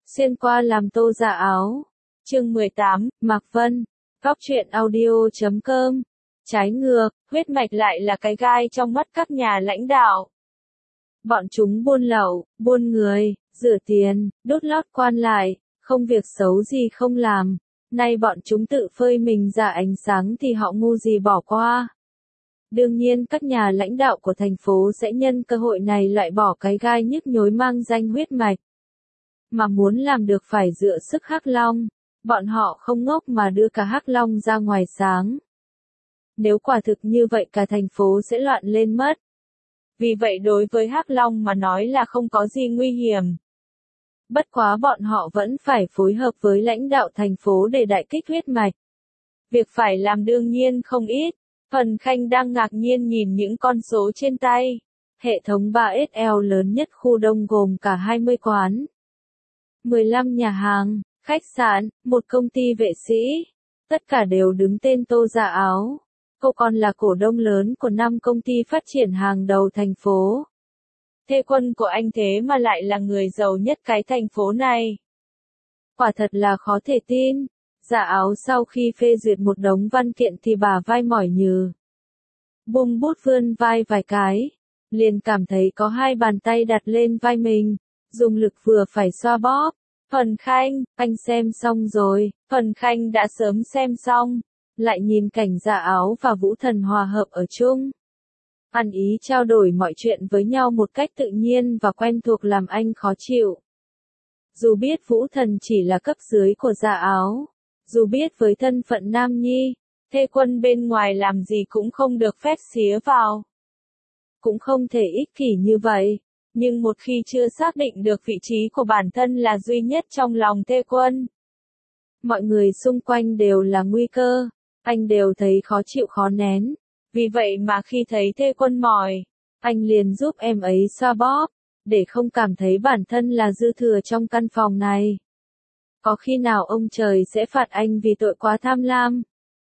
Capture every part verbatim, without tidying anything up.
Xuyên qua làm tô dạ áo. Chương mười tám, Mạc Vân. Góc truyện audio chấm com. Trái ngược, huyết mạch lại là cái gai trong mắt các nhà lãnh đạo. Bọn chúng buôn lậu, buôn người, rửa tiền, đốt lót quan lại, không việc xấu gì không làm. Nay bọn chúng tự phơi mình ra ánh sáng thì họ ngu gì bỏ qua. Đương nhiên các nhà lãnh đạo của thành phố sẽ nhân cơ hội này loại bỏ cái gai nhức nhối mang danh huyết mạch. Mà muốn làm được phải dựa sức Hắc Long, bọn họ không ngốc mà đưa cả Hắc Long ra ngoài sáng. Nếu quả thực như vậy cả thành phố sẽ loạn lên mất. Vì vậy đối với Hắc Long mà nói là không có gì nguy hiểm. Bất quá bọn họ vẫn phải phối hợp với lãnh đạo thành phố để đại kích huyết mạch. Việc phải làm đương nhiên không ít. Phần Khanh đang ngạc nhiên nhìn những con số trên tay. Hệ thống ba S L lớn nhất khu đông gồm cả hai mươi quán, mười lăm nhà hàng, khách sạn, một công ty vệ sĩ. Tất cả đều đứng tên Tô Dạ Áo. Cô còn là cổ đông lớn của năm công ty phát triển hàng đầu thành phố. Thê Quân của anh thế mà lại là người giàu nhất cái thành phố này. Quả thật là khó thể tin. Dạ Áo sau khi phê duyệt một đống văn kiện thì bả vai mỏi nhừ. Bung bút vươn vai vài cái. Liền cảm thấy có hai bàn tay đặt lên vai mình. Dùng lực vừa phải xoa bóp. Phần Khanh, anh xem xong rồi. Phần Khanh đã sớm xem xong. Lại nhìn cảnh Dạ Áo và Vũ Thần hòa hợp ở chung. Ăn ý trao đổi mọi chuyện với nhau một cách tự nhiên và quen thuộc làm anh khó chịu. Dù biết Vũ Thần chỉ là cấp dưới của Dạ Áo. Dù biết với thân phận nam nhi, Thê Quân bên ngoài làm gì cũng không được phép xía vào. Cũng không thể ích kỷ như vậy. Nhưng một khi chưa xác định được vị trí của bản thân là duy nhất trong lòng Thê Quân. Mọi người xung quanh đều là nguy cơ. Anh đều thấy khó chịu khó nén. Vì vậy mà khi thấy Thê Quân mỏi, anh liền giúp em ấy xoa bóp. Để không cảm thấy bản thân là dư thừa trong căn phòng này. Có khi nào ông trời sẽ phạt anh vì tội quá tham lam?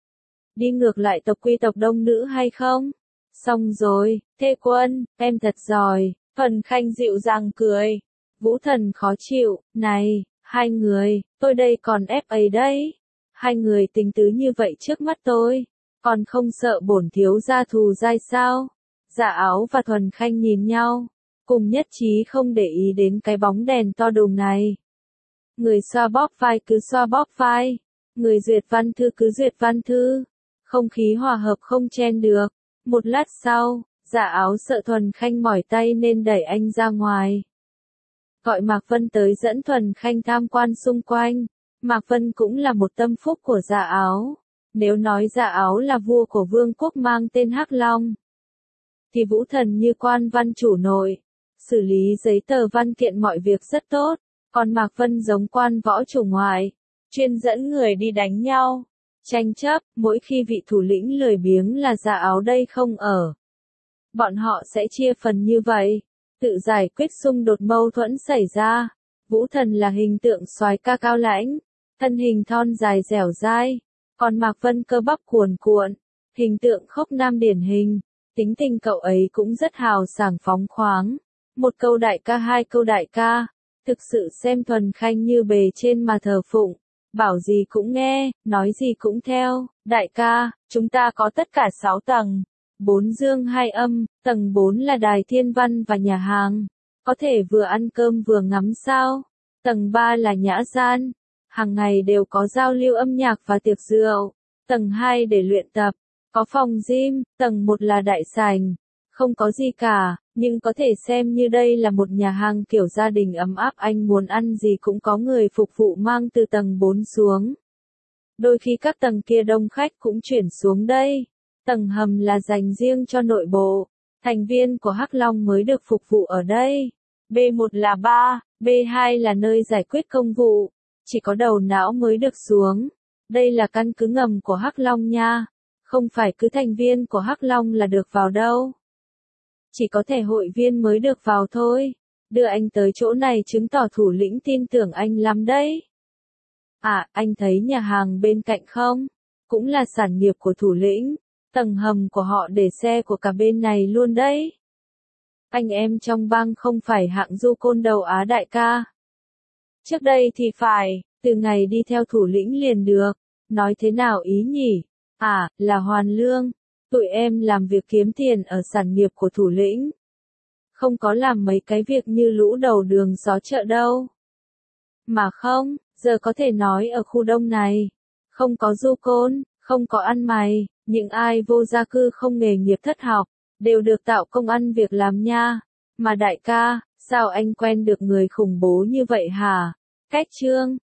Đi ngược lại tộc quy tộc đông nữ hay không? Xong rồi, Thê Quân, em thật giỏi. Phần Khanh dịu dàng cười. Vũ Thần khó chịu, này, hai người, tôi đây còn ép ấy đấy. Hai người tình tứ như vậy trước mắt tôi. Còn không sợ bổn thiếu gia thù dai sao? Dạ Áo và Thuần Khanh nhìn nhau. Cùng nhất trí không để ý đến cái bóng đèn to đùng này. Người xoa bóp vai cứ xoa bóp vai. Người duyệt văn thư cứ duyệt văn thư. Không khí hòa hợp không chen được. Một lát sau, Dạ Áo sợ Thuần Khanh mỏi tay nên đẩy anh ra ngoài. Gọi Mạc Vân tới dẫn Thuần Khanh tham quan xung quanh. Mạc Vân cũng là một tâm phúc của Dạ Áo. Nếu nói Dạ Áo là vua của vương quốc mang tên Hắc Long, thì Vũ Thần như quan văn chủ nội. Xử lý giấy tờ văn kiện mọi việc rất tốt. Còn Mạc Vân giống quan võ chủ ngoại, chuyên dẫn người đi đánh nhau, tranh chấp, mỗi khi vị thủ lĩnh lười biếng là Dạ Áo đây không ở. Bọn họ sẽ chia phần như vậy, tự giải quyết xung đột mâu thuẫn xảy ra. Vũ Thần là hình tượng soái ca cao lãnh, thân hình thon dài dẻo dai, còn Mạc Vân cơ bắp cuồn cuộn, hình tượng khốc nam điển hình. Tính tình cậu ấy cũng rất hào sảng phóng khoáng, một câu đại ca hai câu đại ca. Thực sự xem Thuần Khanh như bề trên mà thờ phụng, bảo gì cũng nghe, nói gì cũng theo. Đại ca, chúng ta có tất cả sáu tầng, bốn dương hai âm, tầng bốn là đài thiên văn và nhà hàng, có thể vừa ăn cơm vừa ngắm sao. Tầng ba là nhã gian, hàng ngày đều có giao lưu âm nhạc và tiệc rượu. Tầng hai để luyện tập, có phòng gym. Tầng một là đại sảnh, không có gì cả. Nhưng có thể xem như đây là một nhà hàng kiểu gia đình ấm áp, anh muốn ăn gì cũng có người phục vụ mang từ tầng bốn xuống. Đôi khi các tầng kia đông khách cũng chuyển xuống đây. Tầng hầm là dành riêng cho nội bộ, thành viên của Hắc Long mới được phục vụ ở đây. B một là bar, B hai là nơi giải quyết công vụ, chỉ có đầu não mới được xuống. Đây là căn cứ ngầm của Hắc Long nha, không phải cứ thành viên của Hắc Long là được vào đâu. Chỉ có thể hội viên mới được vào thôi. Đưa anh tới chỗ này chứng tỏ thủ lĩnh tin tưởng anh lắm đấy. À, anh thấy nhà hàng bên cạnh không? Cũng là sản nghiệp của thủ lĩnh. Tầng hầm của họ để xe của cả bên này luôn đấy. Anh em trong bang không phải hạng du côn đầu Á đại ca. Trước đây thì phải, từ ngày đi theo thủ lĩnh liền được. Nói thế nào ý nhỉ? À, là hoàn lương. Tụi em làm việc kiếm tiền ở sản nghiệp của thủ lĩnh. Không có làm mấy cái việc như lũ đầu đường xó chợ đâu. Mà không, giờ có thể nói ở khu đông này. Không có du côn, không có ăn mày, những ai vô gia cư không nghề nghiệp thất học, đều được tạo công ăn việc làm nha. Mà đại ca, sao anh quen được người khủng bố như vậy hả? Cách trương,